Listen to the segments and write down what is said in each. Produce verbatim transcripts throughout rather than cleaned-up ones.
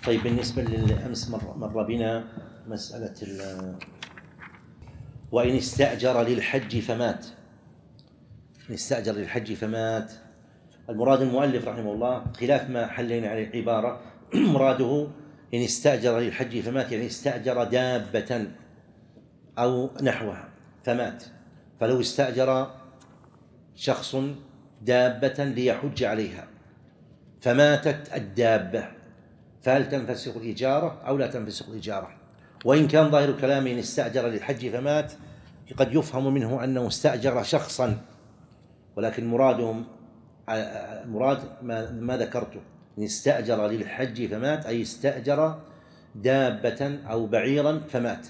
طيب، بالنسبة للأمس مر, مر بنا مسألة وإن استأجر للحج فمات. إن استأجر للحج فمات، المراد المؤلف رحمه الله خلاف ما حلينا عليه العبارة. مراده إن استأجر للحج فمات يعني استأجر دابة أو نحوها فمات. فلو استأجر شخص دابة ليحج عليها فماتت الدابة، فهل تنفسخ الإجارة أو لا تنفسخ الإجارة؟ وإن كان ظاهر كلامه إن استأجر للحج فمات قد يفهم منه أنه استأجر شخصا، ولكن مرادهم المراد ما, ما ذكرته، إن استأجر للحج فمات أي استأجر دابة أو بعيرا فمات.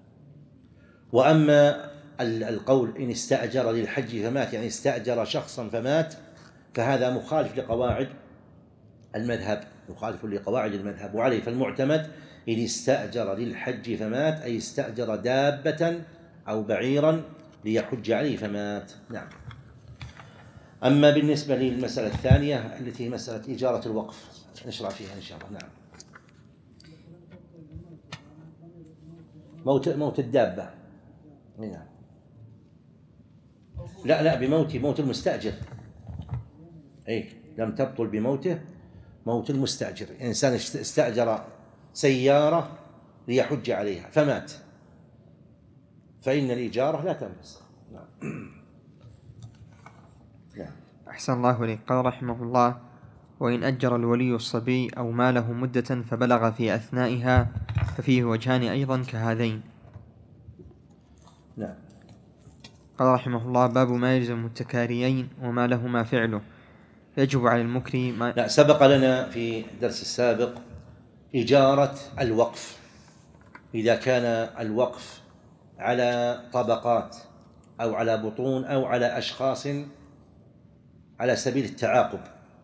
وأما القول إن استأجر للحج فمات يعني استأجر شخصا فمات، فهذا مخالف لقواعد المذهب، مخالف لقواعد المذهب، وعليه فالمعتمد إن استأجر للحج فمات أي استأجر دابة أو بعيرا ليحج عليه فمات. نعم. أما بالنسبة للمسألة الثانية التي هي مسألة إجارة الوقف نشرع فيها إن شاء الله. نعم. موت موت الدابة. نعم. لا لا بموت موت المستأجر. أي لم تبطل بموته موت المستأجر. إنسان استأجر سيارة ليحج عليها فمات فإن الإجارة لا تنفسخ. نعم. نعم. أحسن الله إليك. قال رحمه الله: وإن أجر الولي الصبي أو ماله مدة فبلغ في أثنائها ففيه وجهان أيضا كهذين. نعم. قال رحمه الله: باب ما يلزم التكاريين وما لهما فعله. يجب على المكري ما... لا، سبق لنا في الدرس السابق إجارة الوقف إذا كان الوقف على طبقات أو على بطون أو على أشخاص على سبيل التعاقب،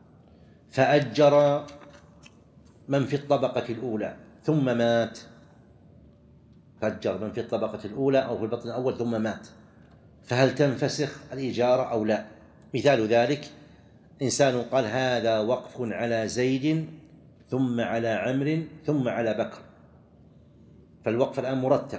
فأجر من في الطبقة الأولى ثم مات، فأجر من في الطبقة الأولى أو في البطن الأول ثم مات، فهل تنفسخ الإجارة أو لا؟ مثال ذلك إنسان قال هذا وقف على زيد ثم على عمرو ثم على بكر، فالوقف الآن مرتب،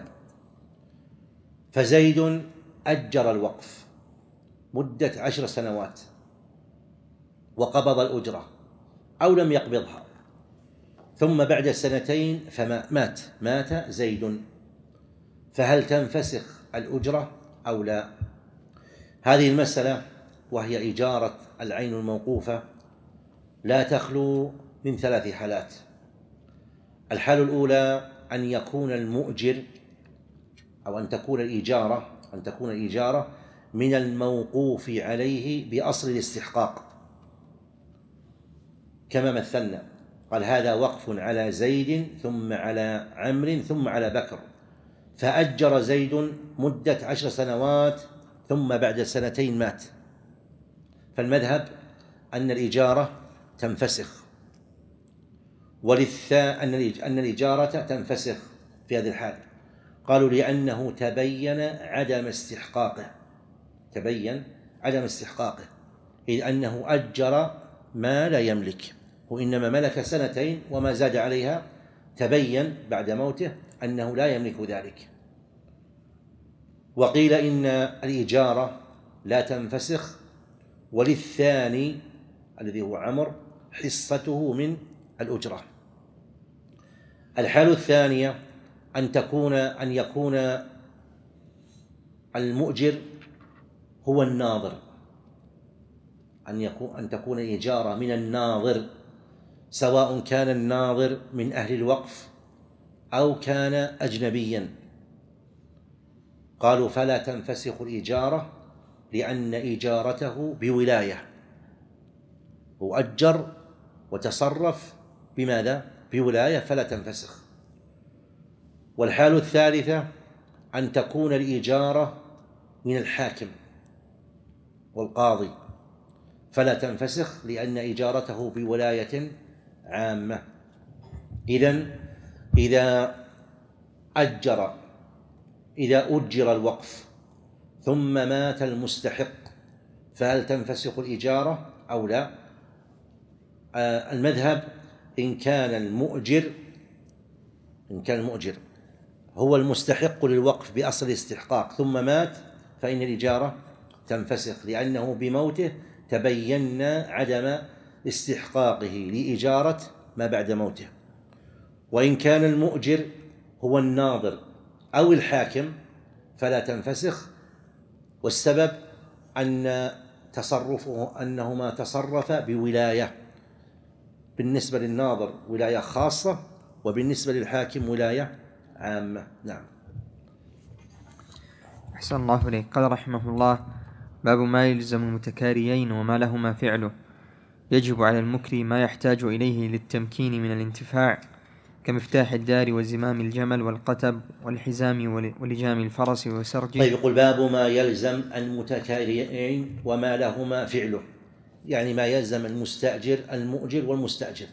فزيد أجر الوقف مدة عشر سنوات وقبض الأجرة أو لم يقبضها، ثم بعد سنتين فمات مات زيد، فهل تنفسخ الأجرة أو لا؟ هذه المسألة وهي إجارة العين الموقوفة لا تخلو من ثلاث حالات. الحالة الأولى أن يكون المؤجر أو أن تكون الإجارة أن تكون الإجارة من الموقوف عليه بأصل الاستحقاق، كما مثلنا قال هذا وقف على زيد ثم على عمرو ثم على بكر، فأجر زيد مدة عشر سنوات ثم بعد سنتين مات، فالمذهب أن الإجارة تنفسخ، وللثا أن الإجارة تنفسخ في هذه الحال. قالوا لأنه تبين عدم استحقاقه تبين عدم استحقاقه إذ أنه أجر ما لا يملك، وإنما ملك سنتين وما زاد عليها، تبين بعد موته أنه لا يملك ذلك. وقيل إن الإجارة لا تنفسخ، وللثاني الذي هو عمر حصته من الأجرة. الحالة الثانية أن تكون أن يكون المؤجر هو الناظر، أن يكون أن تكون الإجارة من الناظر، سواء كان الناظر من أهل الوقف أو كان أجنبيا. قالوا فلا تنفسخ الإجارة لأن إجارته بولاية، هو أجر وتصرف بماذا؟ بولاية، فلا تنفسخ. والحالة الثالثة أن تكون الإجارة من الحاكم والقاضي، فلا تنفسخ لأن إجارته بولاية عامة. إذن إذا أجر إذا أجر الوقف ثم مات المستحق فهل تنفسخ الإجارة أو لا؟ آه المذهب إن كان المؤجر إن كان المؤجر هو المستحق للوقف بأصل الاستحقاق ثم مات فإن الإجارة تنفسخ، لأنه بموته تبين عدم استحقاقه لإجارة ما بعد موته. وإن كان المؤجر هو الناظر أو الحاكم فلا تنفسخ، والسبب أن تصرفه أنهما تصرفا بولاية، بالنسبة للناظر ولاية خاصة وبالنسبة للحاكم ولاية عامة. نعم. أحسن الله إليك. قال رحمه الله: باب ما يلزم المتكاريين وما لهما فعله. يجب على المكري ما يحتاج إليه للتمكين من الانتفاع، كمفتاح الدار وزمام الجمل والقتب والحزام ولجام الفرس وسرجه. طيب، يقول باب ما يلزم المتكاريين وما لهما فعله، يعني ما يلزم المستأجر المؤجر والمستأجر.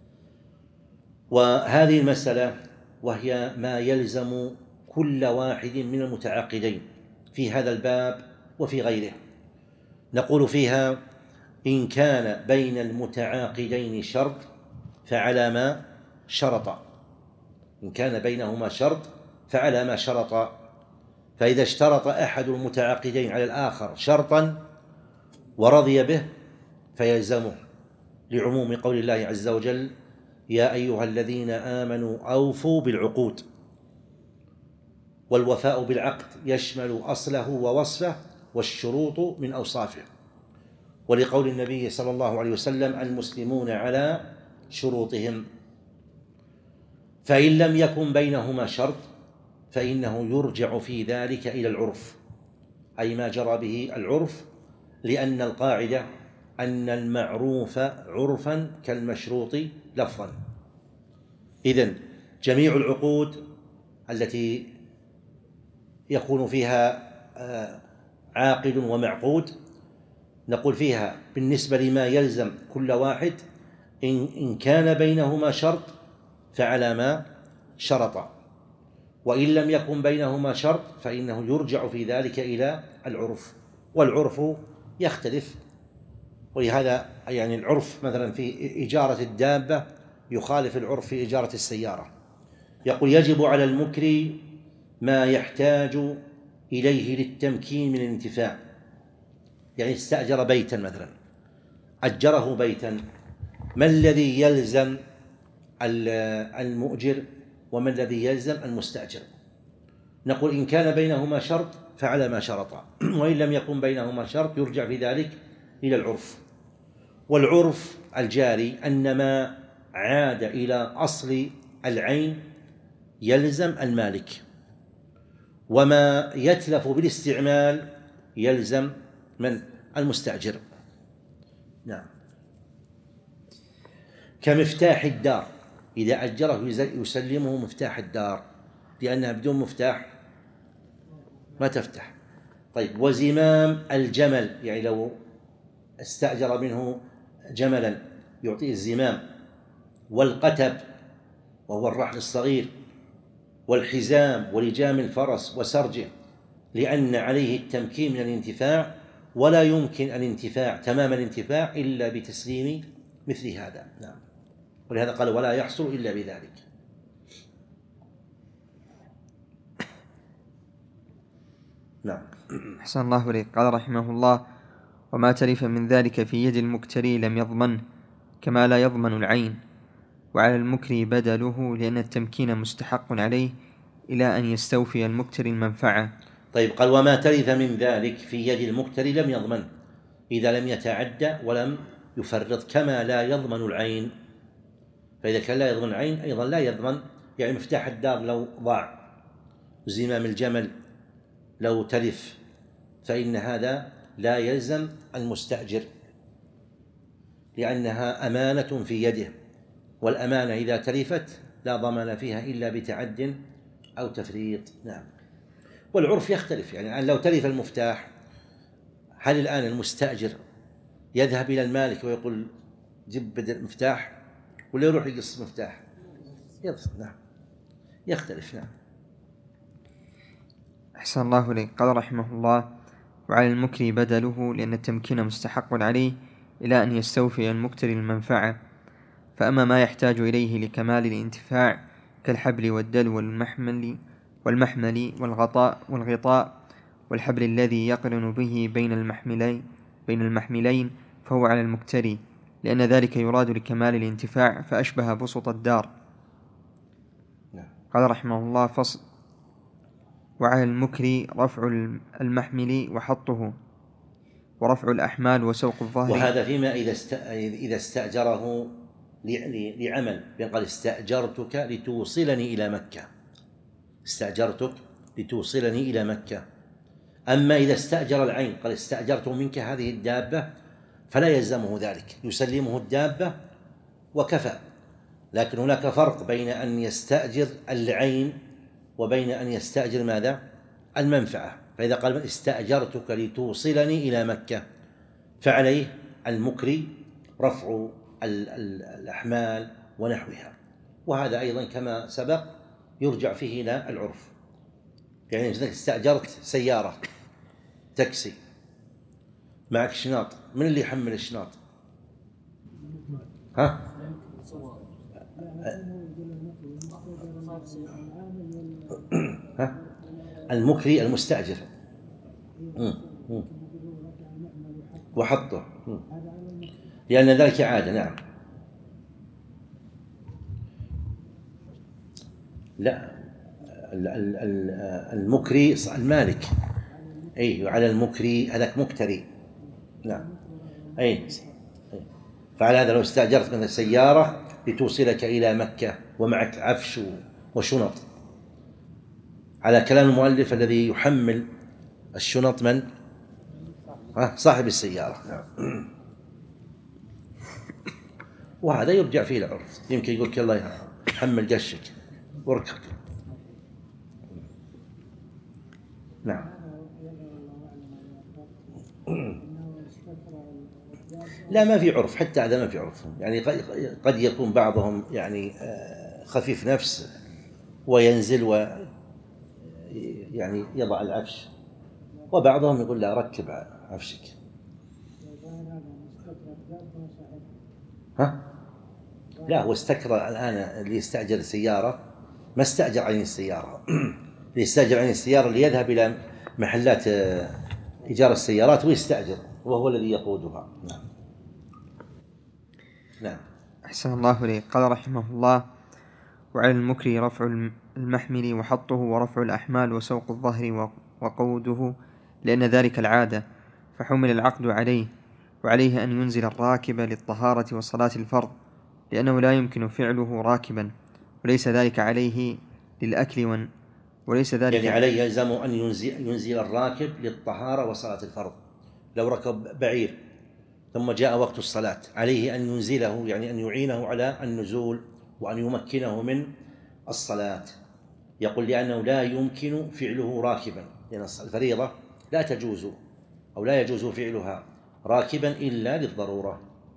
وهذه المسألة وهي ما يلزم كل واحد من المتعاقدين في هذا الباب وفي غيره. نقول فيها: إن كان بين المتعاقدين شرط فعلى ما شرط، إن كان بينهما شرط فعلى ما شرط. فإذا اشترط أحد المتعاقدين على الآخر شرطا ورضي به فيلزمه، لعموم قول الله عز وجل: يا أيها الذين آمنوا أوفوا بالعقود. والوفاء بالعقد يشمل أصله ووصفه والشروط من أوصافه، ولقول النبي صلى الله عليه وسلم: المسلمون على شروطهم. فإن لم يكن بينهما شرط فإنه يرجع في ذلك إلى العرف، أي ما جرى به العرف، لأن القاعدة أن المعروف عرفا كالمشروط لفظا. إذن جميع العقود التي يكون فيها عاقد ومعقود نقول فيها بالنسبة لما يلزم كل واحد: إن كان بينهما شرط فعلى ما شرط، وإن لم يكن بينهما شرط فإنه يرجع في ذلك إلى العرف، والعرف يختلف. ولهذا يعني العرف مثلا في إجارة الدابة يخالف العرف في إجارة السيارة. يقول: يجب على المكري ما يحتاج إليه للتمكين من الانتفاع، يعني استأجر بيتا مثلا، أجره بيتا، ما الذي يلزم المؤجر وما الذي يلزم المستأجر؟ نقول: إن كان بينهما شرط فعلى ما شرط، وإن لم يكن بينهما شرط يرجع في ذلك إلى العرف. والعرف الجاري أن ما عاد إلى أصل العين يلزم المالك، وما يتلف بالاستعمال يلزم من المستأجر. نعم. كمفتاح الدار، إذا أجره يسلمه مفتاح الدار، لأنها بدون مفتاح ما تفتح. طيب، وزمام الجمل، يعني لو استأجر منه جملا يعطيه الزمام، والقتب وهو الرحل الصغير، والحزام ولجام الفرس وسرجه، لأن عليه التمكين من الانتفاع، ولا يمكن الانتفاع تمام الانتفاع إلا بتسليم مثل هذا. نعم. ولهذا قال: ولا يحصل إلا بذلك. نعم. أحسن الله إليك. قال رحمه الله: وما تلف من ذلك في يد المكتري لم يضمن، كما لا يضمن العين، وعلى المكري بدله، لأن التمكين مستحق عليه إلى أن يستوفي المكتري المنفعة. طيب، قال: وما تلف من ذلك في يد المكتري لم يضمن، إذا لم يتعدى ولم يفرط، كما لا يضمن العين. فإذا كان لا يضمن العين أيضا لا يضمن، يعني مفتاح الدار لو ضاع، زمام الجمل لو تلف، فإن هذا لا يلزم المستأجر، لأنها أمانة في يده، والأمانة إذا تلفت لا ضمان فيها إلا بتعد أو تفريط. نعم. والعرف يختلف، يعني لو تلف المفتاح، هل الآن المستأجر يذهب إلى المالك ويقول: جيب بدل مفتاح، ولا يروح يقص مفتاح؟ يضف. نعم. يختلف. نعم. أحسن الله إليك. قال رحمه الله: وعلى المكري بدله، لأن التمكين مستحق عليه إلى أن يستوفي المكتري المنفعة. فأما ما يحتاج إليه لكمال الانتفاع كالحبل والدلو والمحمل والمحمل والغطاء والغطاء والحبل الذي يقرن به بين المحملين بين المحملين فهو على المكتري، لأن ذلك يراد لكمال الانتفاع، فأشبه بسط الدار. قال رحمه الله: فصل. وعلى المكري رفع المحمل وحطه، ورفع الأحمال وسوق الظهر. وهذا فيما إذا إذا استأجره لعمل، قال: استأجرتك لتوصلني إلى مكة، استأجرتك لتوصلني إلى مكة. أما إذا استأجر العين، قال: استأجرت منك هذه الدابة، فلا يلزمه ذلك، يسلمه الدابة وكفى. لكن هناك فرق بين أن يستأجر العين وبين أن يستأجر ماذا؟ المنفعة. فإذا قال: استأجرتك لتوصلني إلى مكة، فعليه المكري رفع الأحمال ونحوها. وهذا أيضا كما سبق يرجع فيه إلى العرف. يعني استأجرت سيارة تاكسي، معك شناط، من اللي يحمل الشناط؟ ها؟ ها؟ المكري المستأجر وحطه، لأن ذلك عادة. نعم. لا، المكري المالك، أي على المكري هذاك مكتري. نعم. أي فعلى هذا لو استأجرت من السيارة لتوصلك إلى مكة ومعك عفش وشنط، على كلام المؤلف الذي يحمل الشنط من؟ صاحب السيارة. نعم. وهذا يرجع فيه العرف، يمكن يقول لك: الله يحمل قشك واركب. نعم. لا، ما في عرف، حتى هذا ما في عرف. يعني قد يكون بعضهم يعني خفيف نفس وينزل و يعني يضع العفش، وبعضهم يقول: لا، ركب عفشك. ها؟ لا، هو استكر الآن اللي يستأجر السيارة ما استأجر عين السيارة. اللي يستأجر عين السيارة اللي يذهب إلى محلات إيجار السيارات ويستأجر، وهو الذي يقودها. نعم. نعم. أحسن الله إليك. قال رحمه الله: وعلى المكري رفع المحمل وحطه، ورفع الأحمال وسوق الظهر وقوده، لأن ذلك العادة، فحمل العقد عليه. وعليه أن ينزل الراكب للطهارة وصلاة الفرض، لأنه لا يمكن فعله راكبا، وليس ذلك عليه للأكل ون وليس ذلك يعني عليه يلزم أن ينزل, ينزل الراكب للطهارة وصلاة الفرض. لو ركب بعير ثم جاء وقت الصلاة، عليه أن ينزله، يعني أن يعينه على النزول وأن يمكنه من الصلاة. يقول: لأنه لا يمكن فعله راكبا، لأن الفريضة لا تجوز أو لا يجوز فعلها راكبا إلا للضرورة.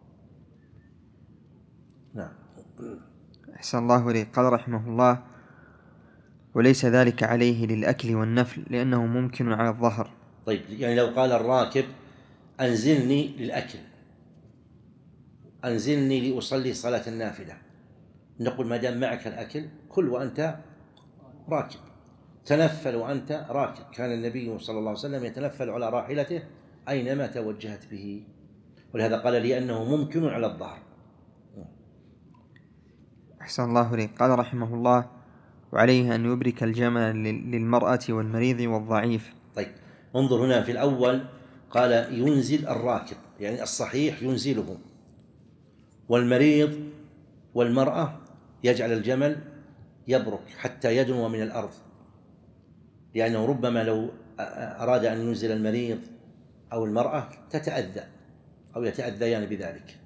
نعم. أحسن الله إليك. قال رحمه الله: وليس ذلك عليه للأكل والنفل، لأنه ممكن على الظهر. طيب، يعني لو قال الراكب: أنزلني للأكل، أنزلني لأصلي صلاة النافلة، نقول: ما دام معك الأكل كل وأنت راكب، تنفل وأنت راكب. كان النبي صلى الله عليه وسلم يتنفل على راحلته أينما توجهت به، ولهذا قال: لأنه ممكن على الظهر. أحسن الله إليك. قال رحمه الله: وعليه أن يبرك الجمل للمرأة والمريض والضعيف. طيب، انظر هنا في الأول قال: ينزل الراكب، يعني الصحيح ينزله، والمريض والمرأة يجعل الجمل يبرك حتى يدنو من الأرض، لأنه ربما لو أراد أن ينزل المريض أو المرأة تتأذى أو يتأذيان بذلك.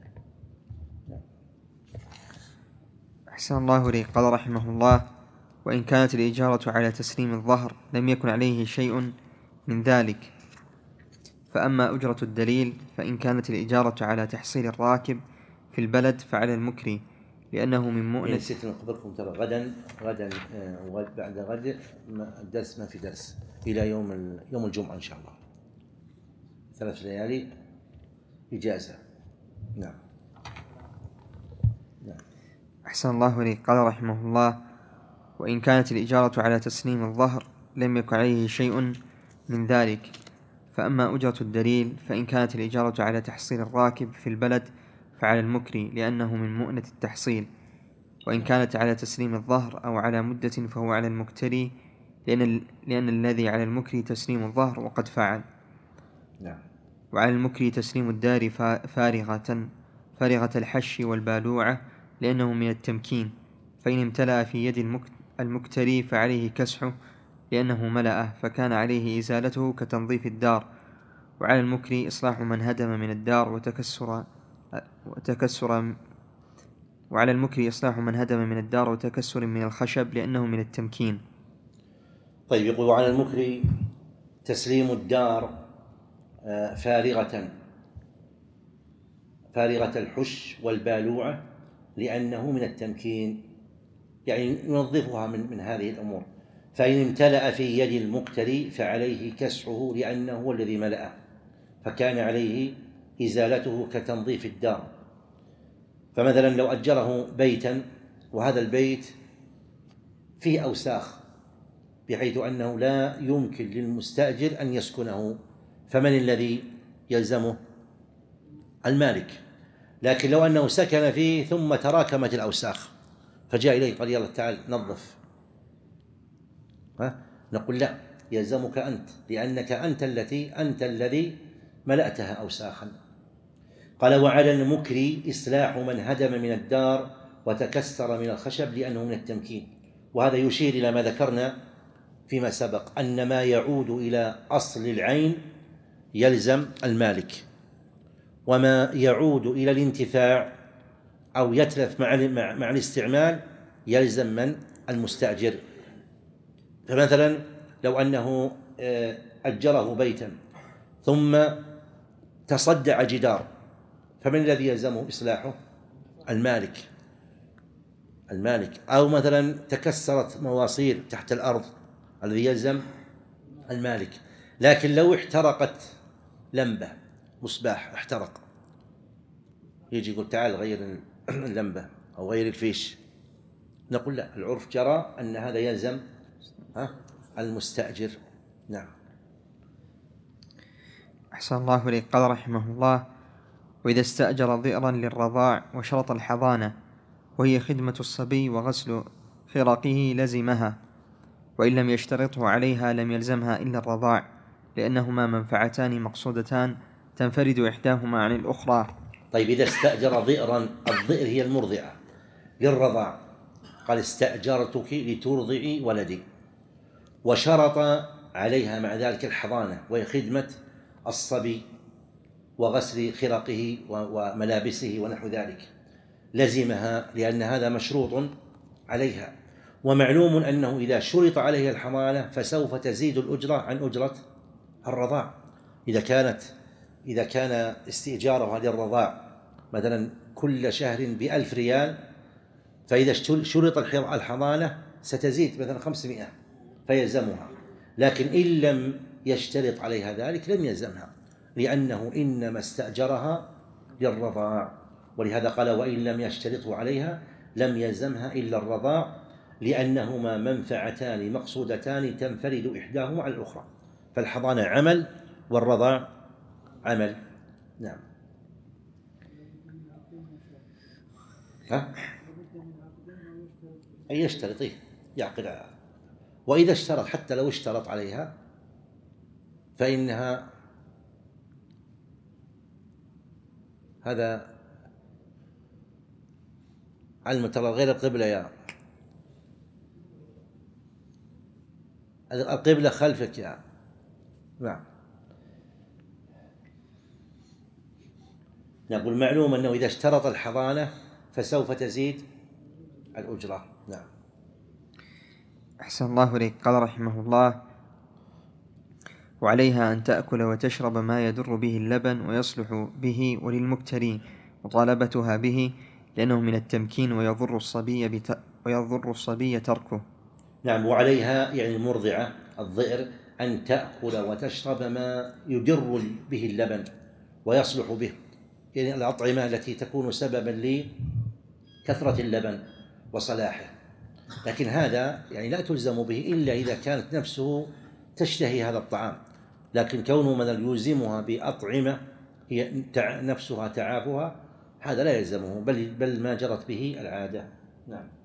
أحسن الله إليك. قال رحمه الله: وإن كانت الإجارة على تسليم الظهر لم يكن عليه شيء من ذلك. فأما أجرة الدليل فإن كانت الإجارة على تحصيل الراكب في البلد فعلى المكري، لأنه من مؤنة. نسيت نخبركم ترى غدا غدا آه بعد غد الدرس ما في درس إلى يوم يوم الجمعة إن شاء الله، ثلاث ليالي إجازة. نعم. نعم. أحسن الله إليك. قال رحمه الله: وإن كانت الإجارة على تسليم الظهر لم يكن عليه شيء من ذلك. فأما أجرة الدليل فإن كانت الإجارة على تحصيل الراكب في البلد فعلى المكري لأنه من مؤنة التحصيل، وإن كانت على تسليم الظهر أو على مدة فهو على المكتري لأن, لأن الذي على المكري تسليم الظهر وقد فعل. نعم. وعلى المكري تسليم الدار فارغة فارغة الحش والبالوعة لأنه من التمكين، فإن امتلأ في يد المكتري فعليه كسحه لأنه ملأه فكان عليه إزالته كتنظيف الدار. وعلى المكري إصلاح من هدم من الدار وتكسر وتكسر وعلى المكري إصلاح من هدم من الدار وتكسر من الخشب لأنه من التمكين. طيب، يقول وعلى المكري تسليم الدار فارغة فارغة الحش والبالوعة لأنه من التمكين، يعني ينظفها من, من هذه الأمور. فإن امتلأ في يد المكتري فعليه كسحه لأنه هو الذي ملأه فكان عليه إزالته كتنظيف الدار. فمثلا لو أجره بيتا وهذا البيت فيه أوساخ بحيث أنه لا يمكن للمستأجر أن يسكنه، فمن الذي يلزمه؟ المالك. لكن لو أنه سكن فيه ثم تراكمت الأوساخ فجاء إليه قال يلا تعال نظف، ها؟ نقول لا، يلزمك أنت لأنك أنت التي أنت الذي ملأتها أوساخا. قال وعلى المكري إصلاح من هدم من الدار وتكسر من الخشب لأنه من التمكين. وهذا يشير إلى ما ذكرنا فيما سبق أن ما يعود إلى أصل العين يلزم المالك، وما يعود إلى الانتفاع أو يتلف مع مع الاستعمال يلزم من؟ المستأجر. فمثلا لو أنه أجره بيتا ثم تصدع جدار فمن الذي يلزمه إصلاحه؟ المالك المالك أو مثلا تكسرت مواسير تحت الأرض الذي يلزم المالك. لكن لو احترقت لمبة، مصباح احترق، يجي يقول تعال غير اللمبة أو غير الفيش، نقول لا، العرف جرى أن هذا يلزم ها المستأجر. نعم. أحسن الله إليك. قال رحمه الله وإذا استأجر ضئرا للرضاع وشرط الحضانة وهي خدمة الصبي وغسل خرقه لزمها، وإن لم يشترطه عليها لم يلزمها إلا الرضاع لأنهما منفعتان مقصودتان تنفرد إحداهما عن الأخرى. طيب، إذا استأجر ضئرا، الضئر هي المرضعة للرضاع، قال استأجرتك لترضعي ولدي، وشرط عليها مع ذلك الحضانة وهي خدمة الصبي وغسل خرقه وملابسه ونحو ذلك، لزمها لأن هذا مشروط عليها. ومعلوم أنه إذا شرط عليها الحضانة فسوف تزيد الأجرة عن أجرة الرضاع. إذا كانت إذا كان استئجارها للرضاع مثلا كل شهر بألف ريال، فإذا شرط الحضانة ستزيد مثلا خمسمائة فيلزمها. لكن إن لم يشترط عليها ذلك لم يلزمها لأنه إنما استأجرها للرضاع. ولهذا قال وإن لم يشترطه عليها لم يلزمها إلا الرضاع لأنهما منفعتان مقصودتان تنفرد إحداهما على الأخرى، فالحضانة عمل والرضاع عمل. نعم. ها؟ أي يشترط يعقد، وإذا اشترط حتى لو اشترط عليها فإنها هذا علم ترى غير القبلة، يا القبلة خلفك يا. نعم. نقول معلوم أنه إذا اشترط الحضانة فسوف تزيد الأجرة. نعم. أحسن الله إليك. قال رحمه الله وعليها أن تأكل وتشرب ما يدر به اللبن ويصلح به وللمكتري مطالبتها به لأنه من التمكين ويضر الصبي بت... ويضر الصبي تركه. نعم. وعليها يعني المرضعة الضئر أن تأكل وتشرب ما يدر به اللبن ويصلح به، يعني الأطعمة التي تكون سببا لكثرة اللبن وصلاحه. لكن هذا يعني لا تلزم به إلا إذا كانت نفسه تشتهي هذا الطعام، لكن كونه من يلزمها بأطعمة هي نفسها تعافها هذا لا يلزمه، بل بل ما جرت به العادة. نعم.